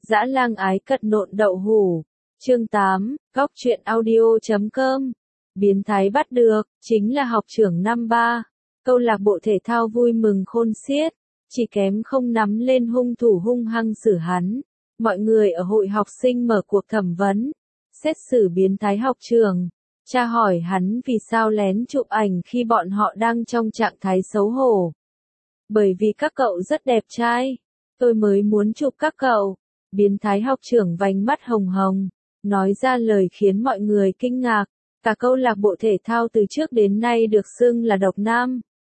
Dã lang ái cật nộn đậu hủ. Chương 8, góc truyện audio.com. Biến thái bắt được, chính là học trưởng năm 3. Câu lạc bộ thể thao vui mừng khôn xiết, chỉ kém không nắm lên hung thủ hung hăng xử hắn. Mọi người ở hội học sinh mở cuộc thẩm vấn, xét xử biến thái học trưởng. Cha hỏi hắn vì sao lén chụp ảnh khi bọn họ đang trong trạng thái xấu hổ. Bởi vì các cậu rất đẹp trai, tôi mới muốn chụp các cậu. Biến thái học trưởng vành mắt hồng hồng, nói ra lời khiến mọi người kinh ngạc. Cả câu lạc bộ thể thao từ trước đến nay được xưng là độc nam.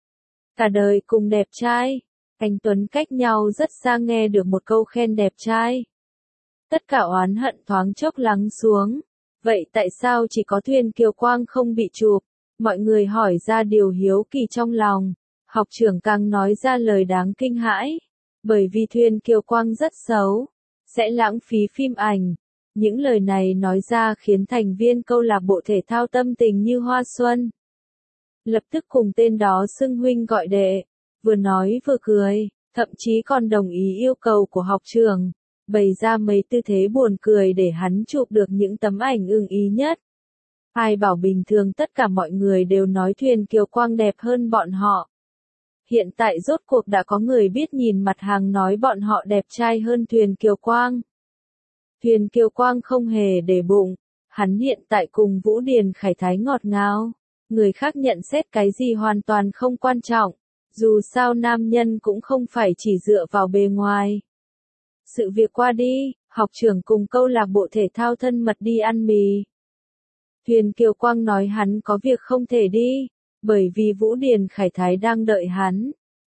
Cả đời cùng đẹp trai, anh Tuấn cách nhau rất xa nghe được một câu khen đẹp trai. Tất cả oán hận thoáng chốc lắng xuống. Vậy tại sao chỉ có Thuyền Kiều Quang không bị chụp? Mọi người hỏi ra điều hiếu kỳ trong lòng. Học trưởng càng nói ra lời đáng kinh hãi. Bởi vì Thuyền Kiều Quang rất xấu, sẽ lãng phí phim ảnh. Những lời này nói ra khiến thành viên câu lạc bộ thể thao tâm tình như hoa xuân. Lập tức cùng tên đó xưng huynh gọi đệ, vừa nói vừa cười, thậm chí còn đồng ý yêu cầu của học trưởng, bày ra mấy tư thế buồn cười để hắn chụp được những tấm ảnh ưng ý nhất. Ai bảo bình thường tất cả mọi người đều nói Thuyền Kiều Quang đẹp hơn bọn họ. Hiện tại rốt cuộc đã có người biết nhìn mặt hàng nói bọn họ đẹp trai hơn Thuyền Kiều Quang. Thuyền Kiều Quang không hề để bụng, hắn hiện tại cùng Vũ Điền Khải Thái ngọt ngào. Người khác nhận xét cái gì hoàn toàn không quan trọng, dù sao nam nhân cũng không phải chỉ dựa vào bề ngoài. Sự việc qua đi, học trưởng cùng câu lạc bộ thể thao thân mật đi ăn mì. Thuyền Kiều Quang nói hắn có việc không thể đi, bởi vì Vũ Điền Khải Thái đang đợi hắn.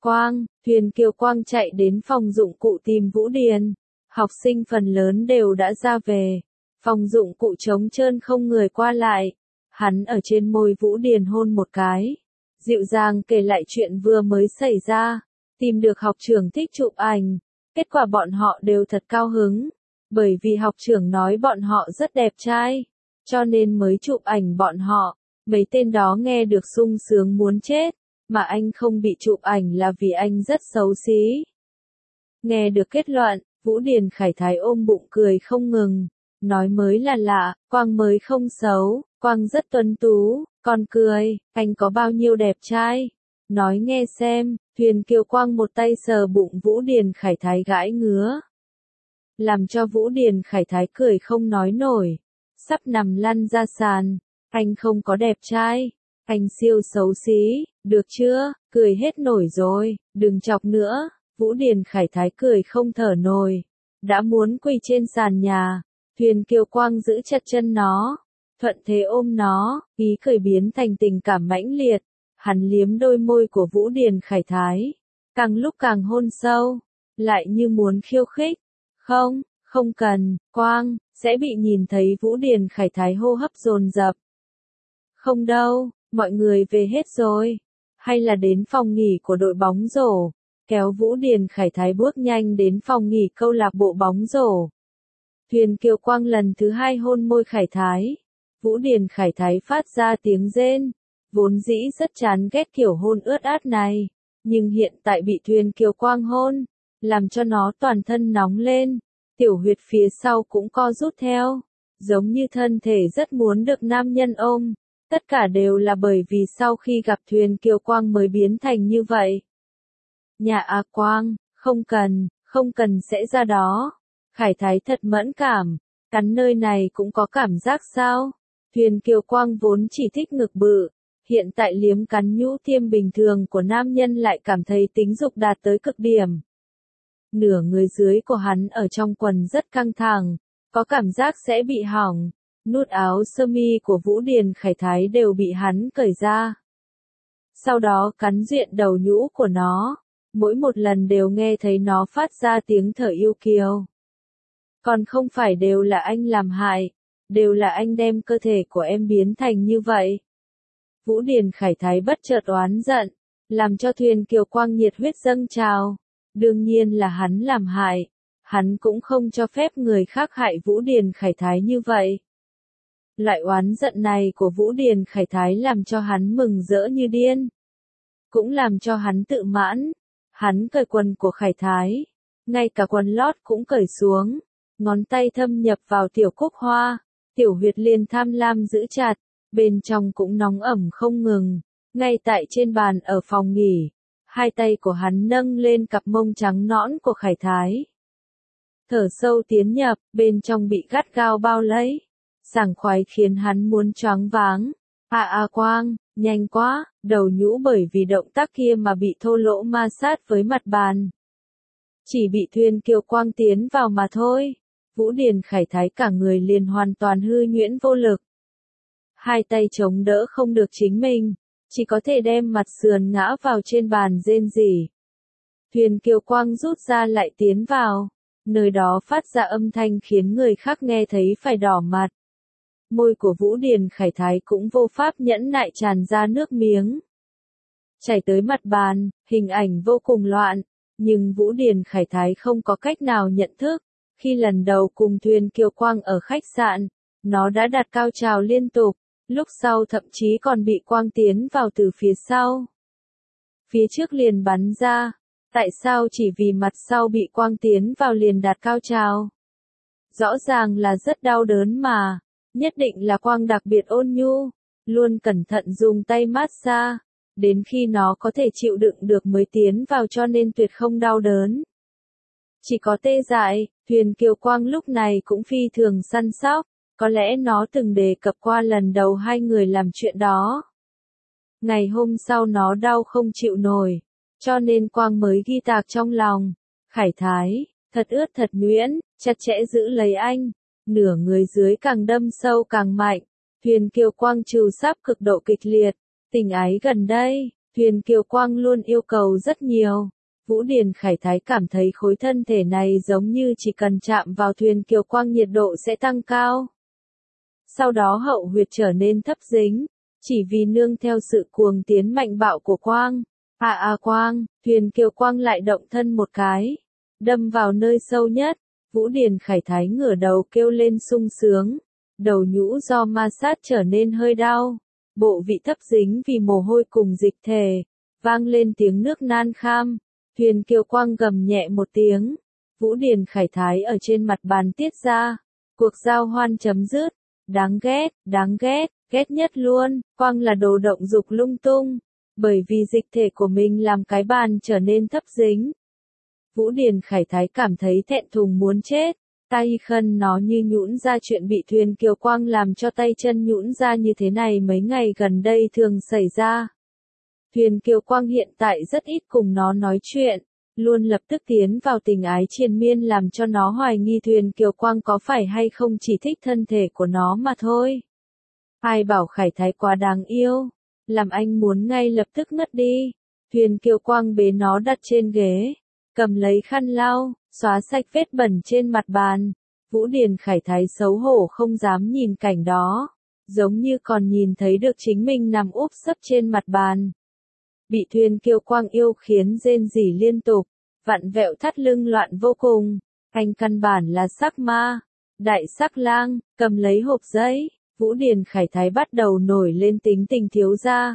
Thuyền Kiều Quang chạy đến phòng dụng cụ tìm Vũ Điền. Học sinh phần lớn đều đã ra về. Phòng dụng cụ trống trơn không người qua lại. Hắn ở trên môi Vũ Điền hôn một cái. Dịu dàng kể lại chuyện vừa mới xảy ra. Tìm được học trưởng thích chụp ảnh. Kết quả bọn họ đều thật cao hứng. Bởi vì học trưởng nói bọn họ rất đẹp trai. Cho nên mới chụp ảnh bọn họ. Mấy tên đó nghe được sung sướng muốn chết. Mà anh không bị chụp ảnh là vì anh rất xấu xí. Nghe được kết luận, Vũ Điền Khải Thái ôm bụng cười không ngừng. Nói mới là lạ, Quang mới không xấu, Quang rất tuấn tú, còn cười, anh có bao nhiêu đẹp trai. Nói nghe xem, Thuyền Kiều Quang một tay sờ bụng Vũ Điền Khải Thái gãi ngứa. Làm cho Vũ Điền Khải Thái cười không nói nổi, sắp nằm lăn ra sàn. Anh không có đẹp trai, anh siêu xấu xí, được chưa, cười hết nổi rồi, đừng chọc nữa. Vũ Điền Khải Thái cười không thở nổi, đã muốn quỳ trên sàn nhà. Thuyền Kiều Quang giữ chặt chân nó, thuận thế ôm nó, ý cười biến thành tình cảm mãnh liệt. Hắn liếm đôi môi của Vũ Điền Khải Thái, càng lúc càng hôn sâu, lại như muốn khiêu khích. Không cần, Quang, sẽ bị nhìn thấy. Vũ Điền Khải Thái hô hấp dồn dập. Không đâu, mọi người về hết rồi, hay là đến phòng nghỉ của đội bóng rổ. Kéo Vũ Điền Khải Thái bước nhanh đến phòng nghỉ câu lạc bộ bóng rổ. Thuyền Kiều Quang lần thứ 2 hôn môi Khải Thái. Vũ Điền Khải Thái phát ra tiếng rên. Vốn dĩ rất chán ghét kiểu hôn ướt át này. Nhưng hiện tại bị Thuyền Kiều Quang hôn, làm cho nó toàn thân nóng lên. Tiểu huyệt phía sau cũng co rút theo. Giống như thân thể rất muốn được nam nhân ôm. Tất cả đều là bởi vì sau khi gặp Thuyền Kiều Quang mới biến thành như vậy. Nhà A Quang, không cần sẽ ra đó. Khải Thái thật mẫn cảm, cắn nơi này cũng có cảm giác sao? Thuyền Kiều Quang vốn chỉ thích ngực bự, hiện tại liếm cắn nhũ tiêm bình thường của nam nhân lại cảm thấy tính dục đạt tới cực điểm. Nửa người dưới của hắn ở trong quần rất căng thẳng, có cảm giác sẽ bị hỏng. Nút áo sơ mi của Vũ Điền Khải Thái đều bị hắn cởi ra. Sau đó cắn duyện đầu nhũ của nó. Mỗi một lần đều nghe thấy nó phát ra tiếng thở yêu kiều. Còn không phải đều là anh làm hại, đều là anh đem cơ thể của em biến thành như vậy. Vũ Điền Khải Thái bất chợt oán giận, làm cho Thuyền Kiều Quang nhiệt huyết dâng trào. Đương nhiên là hắn làm hại, hắn cũng không cho phép người khác hại Vũ Điền Khải Thái như vậy. Loại oán giận này của Vũ Điền Khải Thái làm cho hắn mừng rỡ như điên. Cũng làm cho hắn tự mãn. Hắn cởi quần của Khải Thái, ngay cả quần lót cũng cởi xuống. ngón tay thâm nhập vào tiểu cúc hoa, tiểu huyệt liền tham lam giữ chặt, bên trong cũng nóng ẩm không ngừng. Ngay tại trên bàn ở phòng nghỉ, hai tay của hắn nâng lên cặp mông trắng nõn của Khải Thái. Thở sâu tiến nhập, bên trong bị gắt gao bao lấy. Sảng khoái khiến hắn muốn choáng váng. Quang, nhanh quá, đầu nhũ bởi vì động tác kia mà bị thô lỗ ma sát với mặt bàn. Chỉ bị Thuyền Kiều Quang tiến vào mà thôi. Vũ Điền Khải Thái cả người liền hoàn toàn hư nhuyễn vô lực. Hai tay chống đỡ không được chính mình, chỉ có thể đem mặt sườn ngã vào trên bàn rên rỉ. Thuyền Kiều Quang rút ra lại tiến vào, nơi đó phát ra âm thanh khiến người khác nghe thấy phải đỏ mặt. Môi của Vũ Điền Khải Thái cũng vô pháp nhẫn nại tràn ra nước miếng. Chảy tới mặt bàn, hình ảnh vô cùng loạn, nhưng Vũ Điền Khải Thái không có cách nào nhận thức. Khi lần đầu cùng Thuyền Kiều Quang ở khách sạn, nó đã đạt cao trào liên tục, lúc sau thậm chí còn bị Quang tiến vào từ phía sau. Phía trước liền bắn ra, tại sao chỉ vì mặt sau bị Quang tiến vào liền đạt cao trào? Rõ ràng là rất đau đớn mà, nhất định là Quang đặc biệt ôn nhu, luôn cẩn thận dùng tay massage, đến khi nó có thể chịu đựng được mới tiến vào cho nên tuyệt không đau đớn. Chỉ có tê dại, Thuyền Kiều Quang lúc này cũng phi thường săn sóc, có lẽ nó từng đề cập qua lần đầu hai người làm chuyện đó. Ngày hôm sau nó đau không chịu nổi, cho nên Quang mới ghi tạc trong lòng. Khải Thái, thật ướt thật nhuyễn, chặt chẽ giữ lấy anh, nửa người dưới càng đâm sâu càng mạnh. Thuyền Kiều Quang trừ sắp cực độ kịch liệt, tình ái gần đây, Thuyền Kiều Quang luôn yêu cầu rất nhiều. Vũ Điền Khải Thái cảm thấy khối thân thể này giống như chỉ cần chạm vào Thuyền Kiều Quang nhiệt độ sẽ tăng cao. Sau đó hậu huyệt trở nên thấp dính, chỉ vì nương theo sự cuồng tiến mạnh bạo của Quang. Quang, Thuyền Kiều Quang lại động thân một cái, đâm vào nơi sâu nhất. Vũ Điền Khải Thái ngửa đầu kêu lên sung sướng, đầu nhũ do ma sát trở nên hơi đau, bộ vị thấp dính vì mồ hôi cùng dịch thể, vang lên tiếng nước nan kham. Thuyền Kiều Quang gầm nhẹ một tiếng, Vũ Điền Khải Thái ở trên mặt bàn tiết ra, cuộc giao hoan chấm dứt. Đáng ghét nhất luôn, Quang là đồ động dục lung tung, bởi vì dịch thể của mình làm cái bàn trở nên thấp dính. Vũ Điền Khải Thái cảm thấy thẹn thùng muốn chết, tay khân nó như nhũn ra chuyện bị Thuyền Kiều Quang làm cho tay chân nhũn ra như thế này mấy ngày gần đây thường xảy ra. Thuyền Kiều Quang hiện tại rất ít cùng nó nói chuyện, luôn lập tức tiến vào tình ái triền miên làm cho nó hoài nghi Thuyền Kiều Quang có phải hay không chỉ thích thân thể của nó mà thôi. Ai bảo Khải Thái quá đáng yêu, làm anh muốn ngay lập tức ngất đi. Thuyền Kiều Quang bế nó đặt trên ghế, cầm lấy khăn lau, xóa sạch vết bẩn trên mặt bàn. Vũ Điền Khải Thái xấu hổ không dám nhìn cảnh đó, giống như còn nhìn thấy được chính mình nằm úp sấp trên mặt bàn. Bị Thuyền Kiều Quang yêu khiến rên rỉ liên tục, vặn vẹo thắt lưng loạn vô cùng. Anh căn bản là sắc ma, đại sắc lang, cầm lấy hộp giấy, Vũ Điền Khải Thái bắt đầu nổi lên tính tình thiếu gia.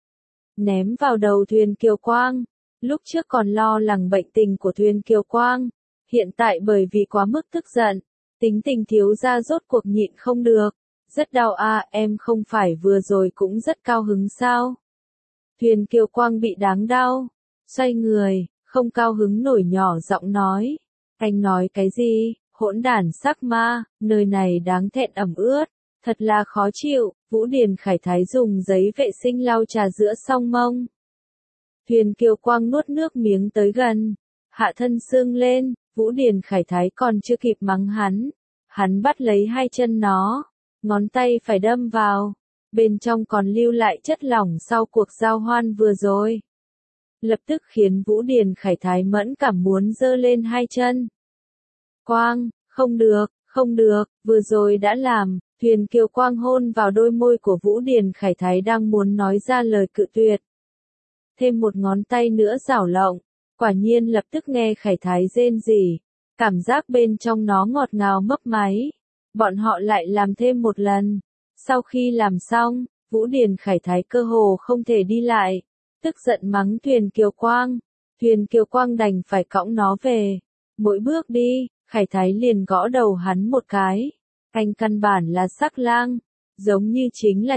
Ném vào đầu Thuyền Kiều Quang, lúc trước còn lo lắng bệnh tình của Thuyền Kiều Quang, hiện tại bởi vì quá mức tức giận, tính tình thiếu gia rốt cuộc nhịn không được. Rất đau em không phải vừa rồi cũng rất cao hứng sao? Thuyền Kiều Quang bị đáng đau, xoay người, không cao hứng nổi nhỏ giọng nói. Anh nói cái gì, hỗn đản sắc ma, nơi này đáng thẹn ẩm ướt, thật là khó chịu. Vũ Điền Khải Thái dùng giấy vệ sinh lau trà giữa song mông. Thuyền Kiều Quang nuốt nước miếng tới gần, hạ thân sưng lên, Vũ Điền Khải Thái còn chưa kịp mắng hắn bắt lấy hai chân nó, ngón tay phải đâm vào. Bên trong còn lưu lại chất lỏng sau cuộc giao hoan vừa rồi. Lập tức khiến Vũ Điền Khải Thái mẫn cảm muốn giơ lên hai chân. Quang, không được, vừa rồi đã làm. Thuyền Kiều Quang hôn vào đôi môi của Vũ Điền Khải Thái đang muốn nói ra lời cự tuyệt. Thêm một ngón tay nữa giảo lộng, quả nhiên lập tức nghe Khải Thái rên rỉ, cảm giác bên trong nó ngọt ngào mấp máy. Bọn họ lại làm thêm một lần. Sau khi làm xong, Vũ Điền Khải Thái cơ hồ không thể đi lại, tức giận mắng Thuyền Kiều Quang. Thuyền Kiều Quang đành phải cõng nó về. Mỗi bước đi, Khải Thái liền gõ đầu hắn một cái. Anh căn bản là sắc lang, giống như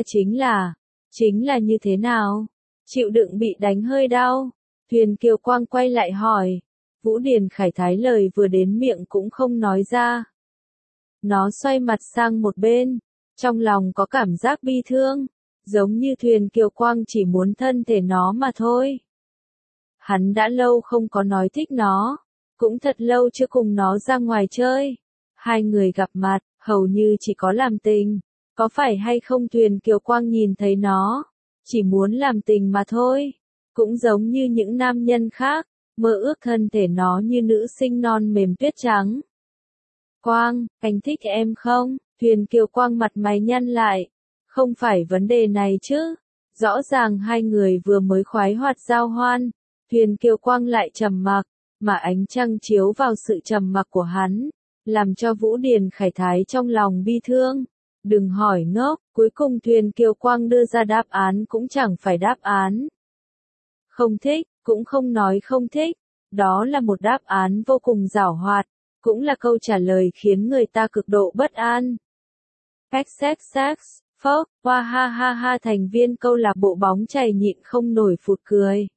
chính là như thế nào? Chịu đựng bị đánh hơi đau. Thuyền Kiều Quang quay lại hỏi. Vũ Điền Khải Thái lời vừa đến miệng cũng không nói ra. Nó xoay mặt sang một bên, trong lòng có cảm giác bi thương, giống như Thuyền Kiều Quang chỉ muốn thân thể nó mà thôi. Hắn đã lâu không có nói thích nó, cũng thật lâu chưa cùng nó ra ngoài chơi. Hai người gặp mặt, hầu như chỉ có làm tình. Có phải hay không Thuyền Kiều Quang nhìn thấy nó, chỉ muốn làm tình mà thôi. Cũng giống như những nam nhân khác, mơ ước thân thể nó như nữ sinh non mềm tuyết trắng. Quang, anh thích em không? Thuyền Kiều Quang mặt mày nhăn lại. Không phải vấn đề này chứ. Rõ ràng hai người vừa mới khoái hoạt giao hoan. Thuyền Kiều Quang lại trầm mặc, mà ánh trăng chiếu vào sự trầm mặc của hắn, làm cho Vũ Điền Khải Thái trong lòng bi thương. Đừng hỏi ngốc, cuối cùng Thuyền Kiều Quang đưa ra đáp án cũng chẳng phải đáp án. Không thích, cũng không nói không thích. Đó là một đáp án vô cùng giảo hoạt, cũng là câu trả lời khiến người ta cực độ bất an. XXX, phốc, hoa ha ha ha, thành viên câu lạc bộ bóng chày nhịn không nổi phụt cười.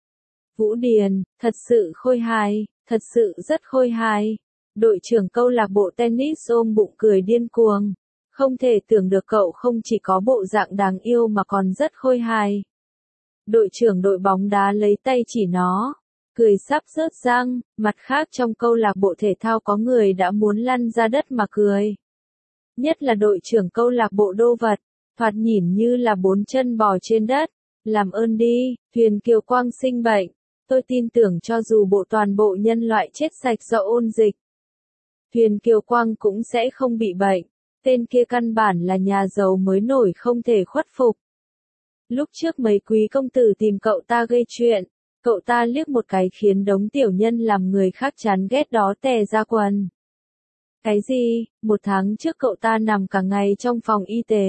Vũ Điền, thật sự khôi hài, thật sự rất khôi hài. Đội trưởng câu lạc bộ tennis ôm bụng cười điên cuồng. Không thể tưởng được cậu không chỉ có bộ dạng đáng yêu mà còn rất khôi hài. Đội trưởng đội bóng đá lấy tay chỉ nó, cười sắp rớt răng. Mặt khác trong câu lạc bộ thể thao có người đã muốn lăn ra đất mà cười. Nhất là đội trưởng câu lạc bộ Đô Vật, thoạt nhìn như là bốn chân bò trên đất. Làm ơn đi, Thuyền Kiều Quang sinh bệnh. Tôi tin tưởng cho dù toàn bộ nhân loại chết sạch do ôn dịch, Thuyền Kiều Quang cũng sẽ không bị bệnh. Tên kia căn bản là nhà giàu mới nổi không thể khuất phục. Lúc trước mấy quý công tử tìm cậu ta gây chuyện, cậu ta liếc một cái khiến đống tiểu nhân làm người khác chán ghét đó tè ra quần. Cái gì, 1 tháng trước cậu ta nằm cả ngày trong phòng y tế.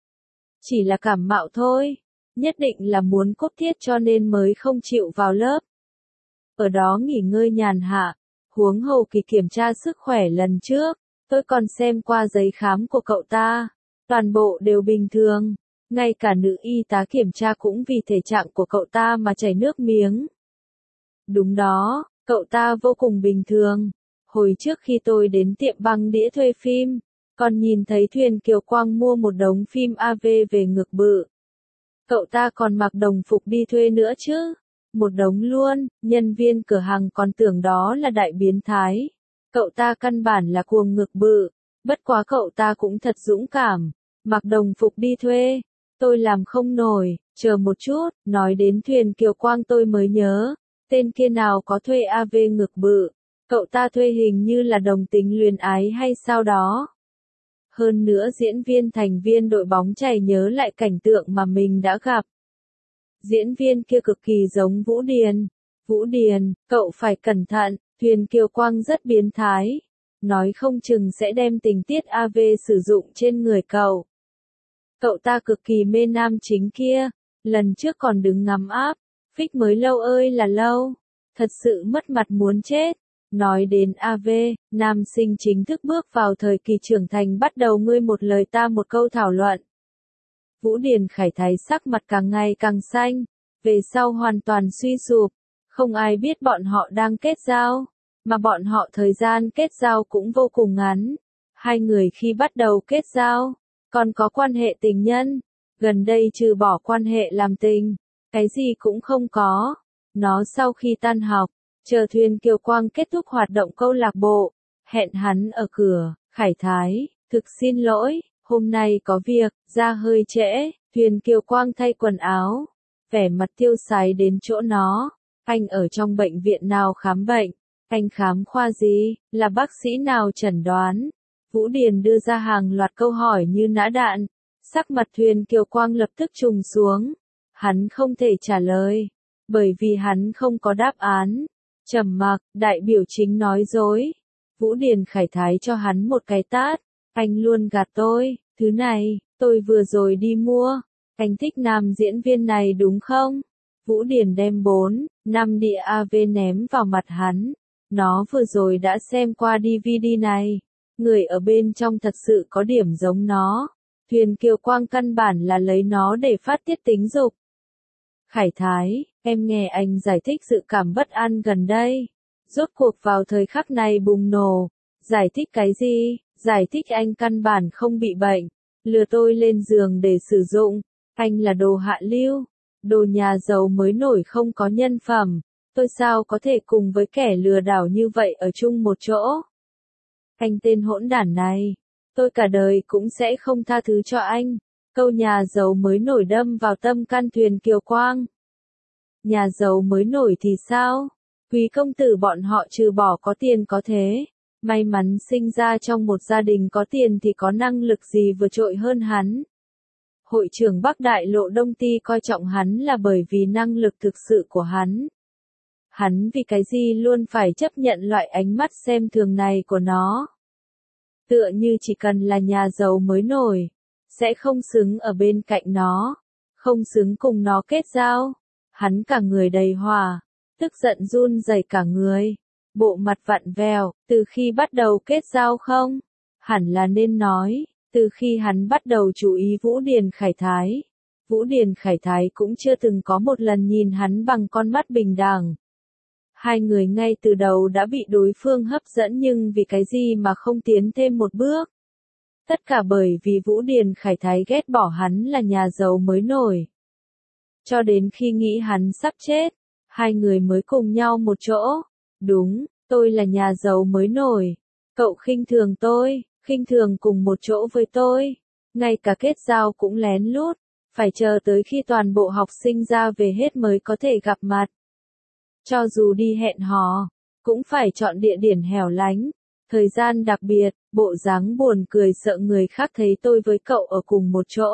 Chỉ là cảm mạo thôi, nhất định là muốn cốt thiết cho nên mới không chịu vào lớp. Ở đó nghỉ ngơi nhàn hạ, huống hồ kỳ kiểm tra sức khỏe lần trước, tôi còn xem qua giấy khám của cậu ta, toàn bộ đều bình thường. Ngay cả nữ y tá kiểm tra cũng vì thể trạng của cậu ta mà chảy nước miếng. Đúng đó, cậu ta vô cùng bình thường. Hồi trước khi tôi đến tiệm băng đĩa thuê phim, còn nhìn thấy Thuyền Kiều Quang mua một đống phim AV về ngực bự. Cậu ta còn mặc đồng phục đi thuê nữa chứ. Một đống luôn, nhân viên cửa hàng còn tưởng đó là đại biến thái. Cậu ta căn bản là cuồng ngực bự. Bất quá cậu ta cũng thật dũng cảm. Mặc đồng phục đi thuê. Tôi làm không nổi, chờ một chút, nói đến Thuyền Kiều Quang tôi mới nhớ. Tên kia nào có thuê AV ngực bự. Cậu ta thuê hình như là đồng tính luyến ái hay sao đó. Hơn nữa diễn viên thành viên đội bóng chày nhớ lại cảnh tượng mà mình đã gặp. Diễn viên kia cực kỳ giống Vũ Điền. Vũ Điền, cậu phải cẩn thận, Thuyền Kiều Quang rất biến thái. Nói không chừng sẽ đem tình tiết AV sử dụng trên người cậu. Cậu ta cực kỳ mê nam chính kia. Lần trước còn đứng ngắm áp. Phích mới lâu ơi là lâu. Thật sự mất mặt muốn chết. Nói đến AV, nam sinh chính thức bước vào thời kỳ trưởng thành bắt đầu ngươi một lời ta một câu thảo luận. Vũ Điền Khải Thái sắc mặt càng ngày càng xanh, về sau hoàn toàn suy sụp, không ai biết bọn họ đang kết giao, mà bọn họ thời gian kết giao cũng vô cùng ngắn. Hai người khi bắt đầu kết giao, còn có quan hệ tình nhân, gần đây trừ bỏ quan hệ làm tình, cái gì cũng không có. Nó sau khi tan học, chờ Thuyền Kiều Quang kết thúc hoạt động câu lạc bộ, hẹn hắn ở cửa. Khải Thái, thực xin lỗi, hôm nay có việc, ra hơi trễ. Thuyền Kiều Quang thay quần áo, vẻ mặt tiêu sái đến chỗ nó. Anh ở trong bệnh viện nào khám bệnh? Anh khám khoa gì? Là bác sĩ nào chẩn đoán? Vũ Điền đưa ra hàng loạt câu hỏi như nã đạn. Sắc mặt Thuyền Kiều Quang lập tức trùng xuống. Hắn không thể trả lời, bởi vì hắn không có đáp án. Trầm mặc, đại biểu chính nói dối. Vũ Điền Khải Thái cho hắn một cái tát. Anh luôn gạt tôi, thứ này, tôi vừa rồi đi mua. Anh thích nam diễn viên này đúng không? Vũ Điền đem 4, 5 đĩa AV ném vào mặt hắn. Nó vừa rồi đã xem qua DVD này. Người ở bên trong thật sự có điểm giống nó. Thuyền Kiều Quang căn bản là lấy nó để phát tiết tính dục. Khải Thái, em nghe anh giải thích dự cảm bất an gần đây. Rốt cuộc vào thời khắc này bùng nổ. Giải thích cái gì? Giải thích anh căn bản không bị bệnh. Lừa tôi lên giường để sử dụng. Anh là đồ hạ lưu. Đồ nhà giàu mới nổi không có nhân phẩm. Tôi sao có thể cùng với kẻ lừa đảo như vậy ở chung một chỗ? Anh tên hỗn đản này. Tôi cả đời cũng sẽ không tha thứ cho anh. Câu nhà giàu mới nổi đâm vào tâm can Thuyền Kiều Quang. Nhà giàu mới nổi thì sao? Quý công tử bọn họ trừ bỏ có tiền có thế. May mắn sinh ra trong một gia đình có tiền thì có năng lực gì vượt trội hơn hắn. Hội trưởng Bắc Đại Lộ Đông Ty coi trọng hắn là bởi vì năng lực thực sự của hắn. Hắn vì cái gì luôn phải chấp nhận loại ánh mắt xem thường này của nó. Tựa như chỉ cần là nhà giàu mới nổi, sẽ không xứng ở bên cạnh nó, không xứng cùng nó kết giao. Hắn cả người đầy hỏa, tức giận run rẩy cả người, bộ mặt vặn vẹo, từ khi bắt đầu kết giao không? Hẳn là nên nói, từ khi hắn bắt đầu chú ý Vũ Điền Khải Thái. Vũ Điền Khải Thái cũng chưa từng có một lần nhìn hắn bằng con mắt bình đẳng. Hai người ngay từ đầu đã bị đối phương hấp dẫn nhưng vì cái gì mà không tiến thêm một bước. Tất cả bởi vì Vũ Điền Khải Thái ghét bỏ hắn là nhà giàu mới nổi. Cho đến khi nghĩ hắn sắp chết, hai người mới cùng nhau một chỗ. Đúng, tôi là nhà giàu mới nổi. Cậu khinh thường tôi, khinh thường cùng một chỗ với tôi. Ngay cả kết giao cũng lén lút, phải chờ tới khi toàn bộ học sinh ra về hết mới có thể gặp mặt. Cho dù đi hẹn hò, cũng phải chọn địa điểm hẻo lánh, thời gian đặc biệt, bộ dáng buồn cười sợ người khác thấy tôi với cậu ở cùng một chỗ.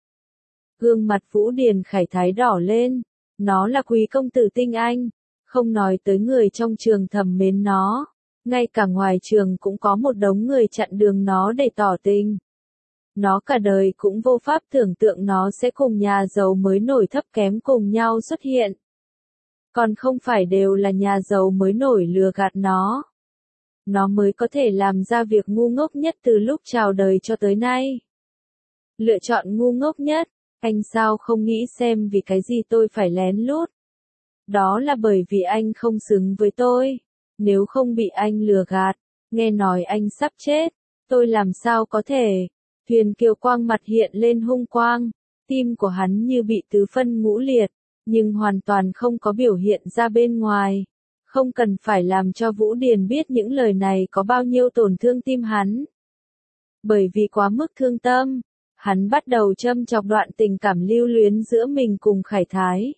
Gương mặt Vũ Điền Khải Thái đỏ lên, nó là quý công tử tinh anh, không nói tới người trong trường thầm mến nó, ngay cả ngoài trường cũng có một đống người chặn đường nó để tỏ tình. Nó cả đời cũng vô pháp tưởng tượng nó sẽ cùng nhà giàu mới nổi thấp kém cùng nhau xuất hiện. Còn không phải đều là nhà giàu mới nổi lừa gạt nó. Nó mới có thể làm ra việc ngu ngốc nhất từ lúc chào đời cho tới nay. Lựa chọn ngu ngốc nhất, anh sao không nghĩ xem vì cái gì tôi phải lén lút. Đó là bởi vì anh không xứng với tôi. Nếu không bị anh lừa gạt, nghe nói anh sắp chết, tôi làm sao có thể. Thuyền Kiều Quang mặt hiện lên hung quang, tim của hắn như bị tứ phân ngũ liệt, nhưng hoàn toàn không có biểu hiện ra bên ngoài. Không cần phải làm cho Vũ Điền biết những lời này có bao nhiêu tổn thương tim hắn. Bởi vì quá mức thương tâm, hắn bắt đầu châm chọc đoạn tình cảm lưu luyến giữa mình cùng Khải Thái.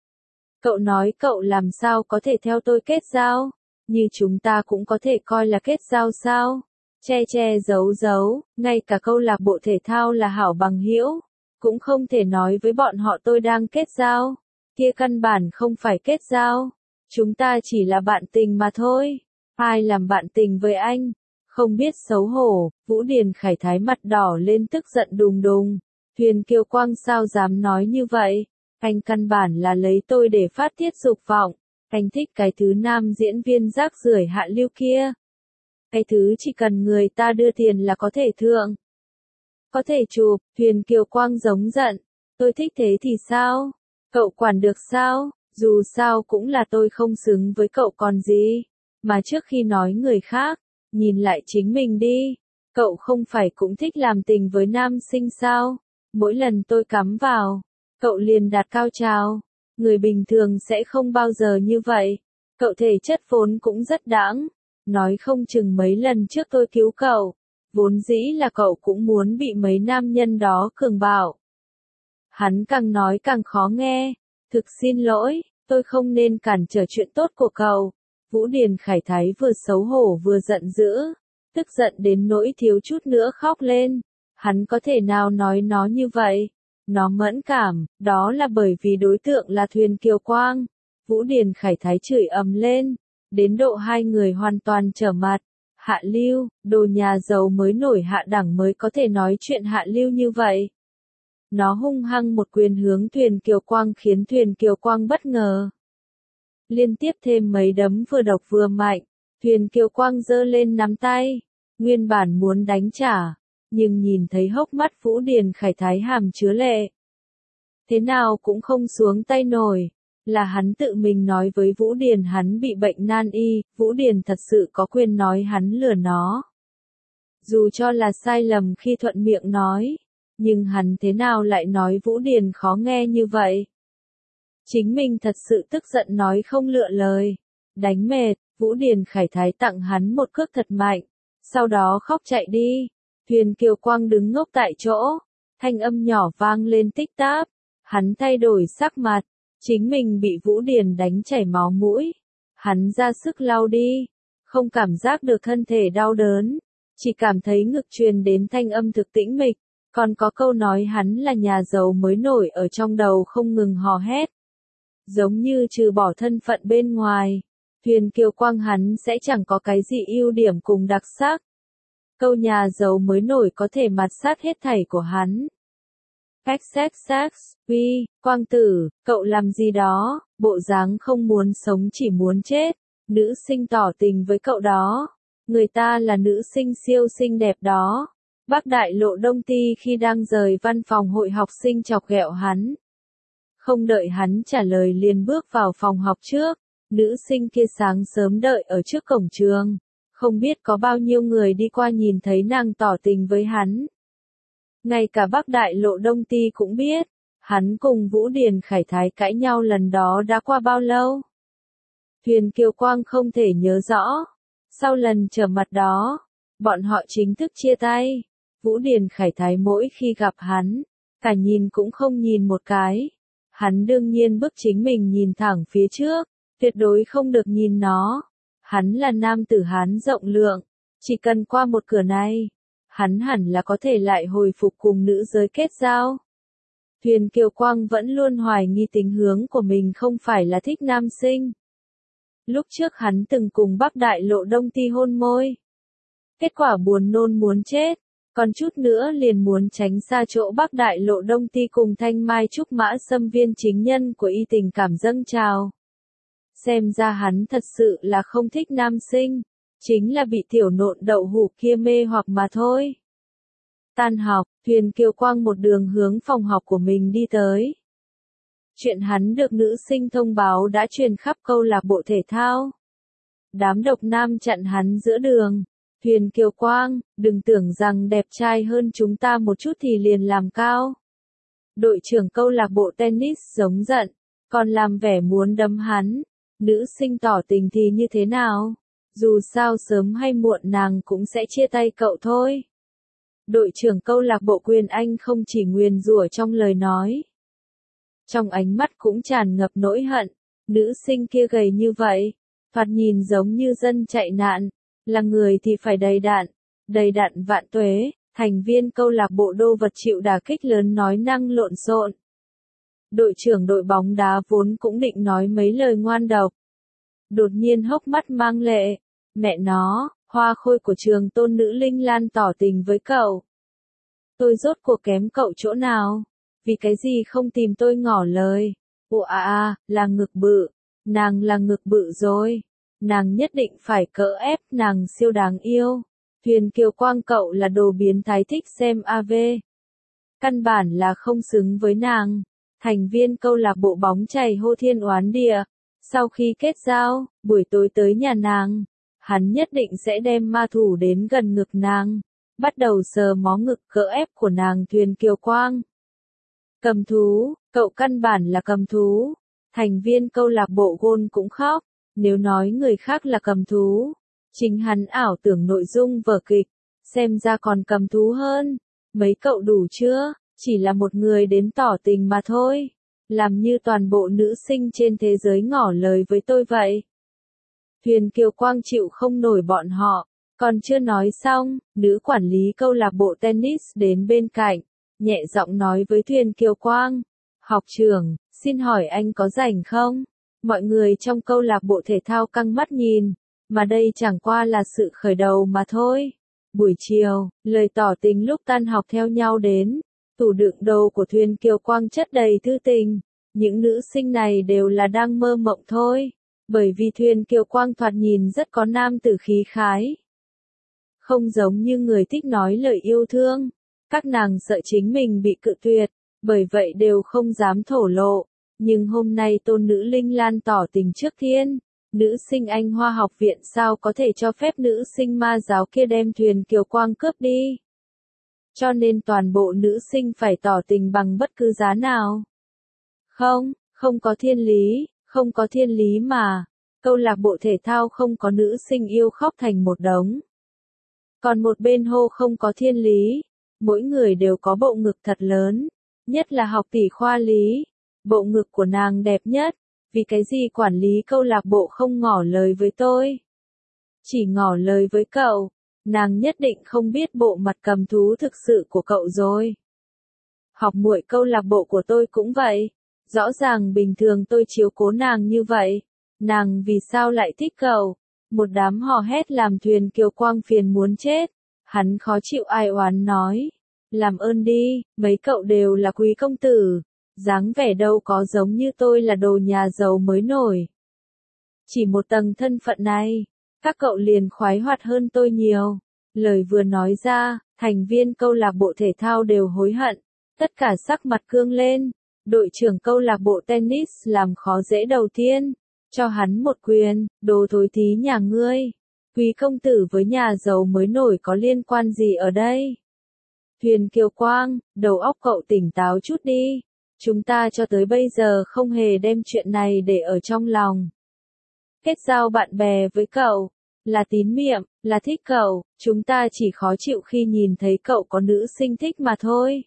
Cậu nói cậu làm sao có thể theo tôi kết giao, như chúng ta cũng có thể coi là kết giao sao? Che che giấu giấu, ngay cả câu lạc bộ thể thao là hảo bằng hữu, cũng không thể nói với bọn họ tôi đang kết giao. Kia căn bản không phải kết giao. Chúng ta chỉ là bạn tình mà thôi. Ai làm bạn tình với anh? Không biết xấu hổ, Vũ Điền Khải Thái mặt đỏ lên tức giận đùng đùng. Thuyền Kiều Quang sao dám nói như vậy? Anh căn bản là lấy tôi để phát tiết dục vọng. Anh thích cái thứ nam diễn viên rác rưởi hạ lưu kia. Cái thứ chỉ cần người ta đưa tiền là có thể thượng. Có thể chụp, Thuyền Kiều Quang giống giận. Tôi thích thế thì sao? Cậu quản được sao? Dù sao cũng là tôi không xứng với cậu còn gì. Mà trước khi nói người khác, nhìn lại chính mình đi. Cậu không phải cũng thích làm tình với nam sinh sao? Mỗi lần tôi cắm vào, cậu liền đạt cao trào. Người bình thường sẽ không bao giờ như vậy. Cậu thể chất vốn cũng rất đãng. Nói không chừng mấy lần trước tôi cứu cậu. Vốn dĩ là cậu cũng muốn bị mấy nam nhân đó cường bạo. Hắn càng nói càng khó nghe. Thực xin lỗi, tôi không nên cản trở chuyện tốt của cậu. Vũ Điền Khải Thái vừa xấu hổ vừa giận dữ. Tức giận đến nỗi thiếu chút nữa khóc lên. Hắn có thể nào nói nó như vậy? Nó mẫn cảm, đó là bởi vì đối tượng là Thuyền Kiều Quang. Vũ Điền Khải Thái chửi ầm lên. Đến độ hai người hoàn toàn trở mặt. Hạ lưu, đồ nhà giàu mới nổi hạ đẳng mới có thể nói chuyện hạ lưu như vậy. Nó hung hăng một quyền hướng Thuyền Kiều Quang khiến Thuyền Kiều Quang bất ngờ. Liên tiếp thêm mấy đấm vừa độc vừa mạnh. Thuyền Kiều Quang giơ lên nắm tay, nguyên bản muốn đánh trả, nhưng nhìn thấy hốc mắt Vũ Điền Khải Thái hàm chứa lệ. Thế nào cũng không xuống tay nổi, là hắn tự mình nói với Vũ Điền hắn bị bệnh nan y, Vũ Điền thật sự có quyền nói hắn lừa nó. Dù cho là sai lầm khi thuận miệng nói, nhưng hắn thế nào lại nói Vũ Điền khó nghe như vậy? Chính mình thật sự tức giận nói không lựa lời, đánh mệt, Vũ Điền Khải Thái tặng hắn một cước thật mạnh, sau đó khóc chạy đi. Thuyền Kiều Quang đứng ngốc tại chỗ, thanh âm nhỏ vang lên tích táp, hắn thay đổi sắc mặt, chính mình bị Vũ Điền đánh chảy máu mũi, hắn ra sức lau đi, không cảm giác được thân thể đau đớn, chỉ cảm thấy ngực truyền đến thanh âm thực tĩnh mịch, còn có câu nói hắn là nhà giàu mới nổi ở trong đầu không ngừng hò hét. Giống như trừ bỏ thân phận bên ngoài, Thuyền Kiều Quang hắn sẽ chẳng có cái gì ưu điểm cùng đặc sắc. Câu nhà giàu mới nổi có thể mạt sát hết thảy của hắn. XXX, uy, Quang tử, cậu làm gì đó, bộ dáng không muốn sống chỉ muốn chết. Nữ sinh tỏ tình với cậu đó. Người ta là nữ sinh siêu xinh đẹp đó. Bác Đại Lộ Đông Ti khi đang rời văn phòng hội học sinh chọc ghẹo hắn. Không đợi hắn trả lời liền bước vào phòng học trước. Nữ sinh kia sáng sớm đợi ở trước cổng trường. Không biết có bao nhiêu người đi qua nhìn thấy nàng tỏ tình với hắn. Ngay cả Bác Đại Lộ Đông Ti cũng biết, hắn cùng Vũ Điền Khải Thái cãi nhau lần đó đã qua bao lâu. Thuyền Kiều Quang không thể nhớ rõ. Sau lần trở mặt đó, bọn họ chính thức chia tay. Vũ Điền Khải Thái mỗi khi gặp hắn, cả nhìn cũng không nhìn một cái. Hắn đương nhiên bức chính mình nhìn thẳng phía trước, tuyệt đối không được nhìn nó. Hắn là nam tử Hán rộng lượng, chỉ cần qua một cửa này, hắn hẳn là có thể lại hồi phục cùng nữ giới kết giao. Thuyền Kiều Quang vẫn luôn hoài nghi tính hướng của mình không phải là thích nam sinh. Lúc trước hắn từng cùng Bác Đại Lộ Đông Ti hôn môi. Kết quả buồn nôn muốn chết, còn chút nữa liền muốn tránh xa chỗ Bác Đại Lộ Đông Ti cùng Thanh Mai Trúc Mã xâm viên chính nhân của y tình cảm dâng trào. Xem ra hắn thật sự là không thích nam sinh, chính là bị tiểu nộn đậu hũ kia mê hoặc mà thôi. Tan học, Thuyền Kiều Quang một đường hướng phòng học của mình đi tới. Chuyện hắn được nữ sinh thông báo đã truyền khắp câu lạc bộ thể thao. Đám độc nam chặn hắn giữa đường. Thuyền Kiều Quang, đừng tưởng rằng đẹp trai hơn chúng ta một chút thì liền làm cao. Đội trưởng câu lạc bộ tennis giống giận, còn làm vẻ muốn đấm hắn. Nữ sinh tỏ tình thì như thế nào? Dù sao sớm hay muộn nàng cũng sẽ chia tay cậu thôi. Đội trưởng câu lạc bộ Quyền Anh không chỉ nguyền rủa trong lời nói. Trong ánh mắt cũng tràn ngập nỗi hận. Nữ sinh kia gầy như vậy, thoạt nhìn giống như dân chạy nạn. Là người thì phải đầy đặn vạn tuế. Thành viên câu lạc bộ đô vật chịu đả kích lớn nói năng lộn xộn. Đội trưởng đội bóng đá vốn cũng định nói mấy lời ngoan độc. Đột nhiên hốc mắt mang lệ. Mẹ nó, hoa khôi của trường tôn nữ Linh Lan tỏ tình với cậu. Tôi rốt cuộc kém cậu chỗ nào? Vì cái gì không tìm tôi ngỏ lời? Ủa là ngực bự. Nàng là ngực bự rồi. Nàng nhất định phải cỡ ép, nàng siêu đáng yêu. Thuyền Kiều Quang cậu là đồ biến thái thích xem AV. Căn bản là không xứng với nàng. Thành viên câu lạc bộ bóng chày hô thiên oán địa. Sau khi kết giao, buổi tối tới nhà nàng, hắn nhất định sẽ đem ma thủ đến gần ngực nàng, bắt đầu sờ mó ngực cỡ ép của nàng. Thuyền Kiều Quang. Cầm thú, cậu căn bản là cầm thú. Thành viên câu lạc bộ gôn cũng khóc, nếu nói người khác là cầm thú, chính hắn ảo tưởng nội dung vở kịch, xem ra còn cầm thú hơn. Mấy cậu đủ chưa? Chỉ là một người đến tỏ tình mà thôi. Làm như toàn bộ nữ sinh trên thế giới ngỏ lời với tôi vậy. Thuyền Kiều Quang chịu không nổi bọn họ. Còn chưa nói xong, nữ quản lý câu lạc bộ tennis đến bên cạnh, nhẹ giọng nói với Thuyền Kiều Quang. Học trưởng, xin hỏi anh có rảnh không? Mọi người trong câu lạc bộ thể thao căng mắt nhìn, mà đây chẳng qua là sự khởi đầu mà thôi. Buổi chiều, lời tỏ tình lúc tan học theo nhau đến. Tủ đựng đồ của Thuyền Kiều Quang chất đầy thư tình. Những nữ sinh này đều là đang mơ mộng thôi. Bởi vì Thuyền Kiều Quang thoạt nhìn rất có nam tử khí khái. Không giống như người thích nói lời yêu thương. Các nàng sợ chính mình bị cự tuyệt, bởi vậy đều không dám thổ lộ. Nhưng hôm nay tôn nữ Linh Lan tỏ tình trước thiên. Nữ sinh Anh Hoa học viện sao có thể cho phép nữ sinh ma giáo kia đem Thuyền Kiều Quang cướp đi. Cho nên toàn bộ nữ sinh phải tỏ tình bằng bất cứ giá nào. Không có thiên lý, không có thiên lý mà. Câu lạc bộ thể thao không có nữ sinh yêu khóc thành một đống. Còn một bên hô không có thiên lý. Mỗi người đều có bộ ngực thật lớn. Nhất là học tỷ Khoa Lý. Bộ ngực của nàng đẹp nhất. Vì cái gì quản lý câu lạc bộ không ngỏ lời với tôi? Chỉ ngỏ lời với cậu. Nàng nhất định không biết bộ mặt cầm thú thực sự của cậu rồi. Học muội câu lạc bộ của tôi cũng vậy. Rõ ràng bình thường tôi chiếu cố nàng như vậy. Nàng vì sao lại thích cậu? Một đám hò hét làm Thuyền Kiều Quang phiền muốn chết. Hắn khó chịu ai oán nói. Làm ơn đi, mấy cậu đều là quý công tử. Dáng vẻ đâu có giống như tôi là đồ nhà giàu mới nổi. Chỉ một tầng thân phận này, các cậu liền khoái hoạt hơn tôi nhiều. Lời vừa nói ra, thành viên câu lạc bộ thể thao đều hối hận. Tất cả sắc mặt cương lên. Đội trưởng câu lạc bộ tennis làm khó dễ đầu tiên. Cho hắn một quyền, đồ thối thí nhà ngươi. Quý công tử với nhà giàu mới nổi có liên quan gì ở đây? Thuyền Kiều Quang, đầu óc cậu tỉnh táo chút đi. Chúng ta cho tới bây giờ không hề đem chuyện này để ở trong lòng. Kết giao bạn bè với cậu, là tín nhiệm, là thích cậu, chúng ta chỉ khó chịu khi nhìn thấy cậu có nữ sinh thích mà thôi.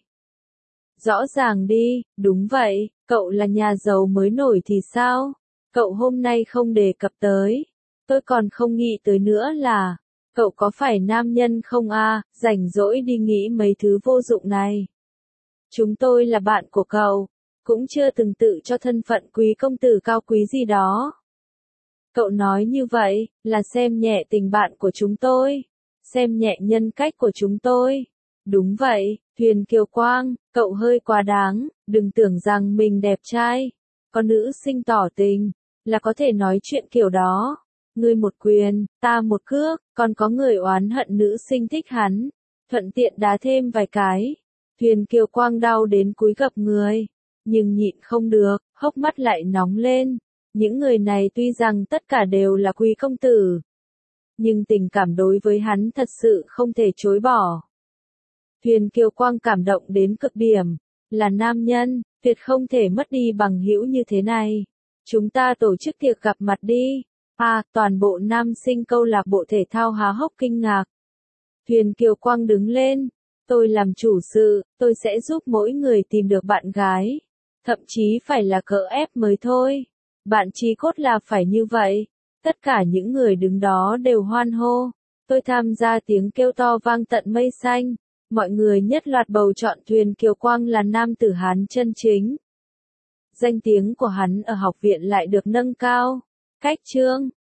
Rõ ràng đi, đúng vậy, cậu là nhà giàu mới nổi thì sao? Cậu hôm nay không đề cập tới. Tôi còn không nghĩ tới nữa là, cậu có phải nam nhân không à, rảnh rỗi đi nghĩ mấy thứ vô dụng này. Chúng tôi là bạn của cậu, cũng chưa từng tự cho thân phận quý công tử cao quý gì đó. Cậu nói như vậy, là xem nhẹ tình bạn của chúng tôi, xem nhẹ nhân cách của chúng tôi. Đúng vậy, Thuyền Kiều Quang, cậu hơi quá đáng, đừng tưởng rằng mình đẹp trai. Có nữ sinh tỏ tình, là có thể nói chuyện kiểu đó. Ngươi một quyền, ta một cước, còn có người oán hận nữ sinh thích hắn. Thuận tiện đá thêm vài cái. Thuyền Kiều Quang đau đến cúi gập người. Nhưng nhịn không được, hốc mắt lại nóng lên. Những người này tuy rằng tất cả đều là quý công tử. Nhưng tình cảm đối với hắn thật sự không thể chối bỏ. Thuyền Kiều Quang cảm động đến cực điểm. Là nam nhân, tuyệt không thể mất đi bằng hữu như thế này. Chúng ta tổ chức tiệc gặp mặt đi. Toàn bộ nam sinh câu lạc bộ thể thao há hốc kinh ngạc. Thuyền Kiều Quang đứng lên. Tôi làm chủ sự, tôi sẽ giúp mỗi người tìm được bạn gái. Thậm chí phải là cỡ ép mới thôi. Bạn chí cốt là phải như vậy. Tất cả những người đứng đó đều hoan hô. Tôi tham gia tiếng kêu to vang tận mây xanh. Mọi người nhất loạt bầu chọn Thuyền Kiều Quang là nam tử Hán chân chính. Danh tiếng của hắn ở học viện lại được nâng cao. Cách chương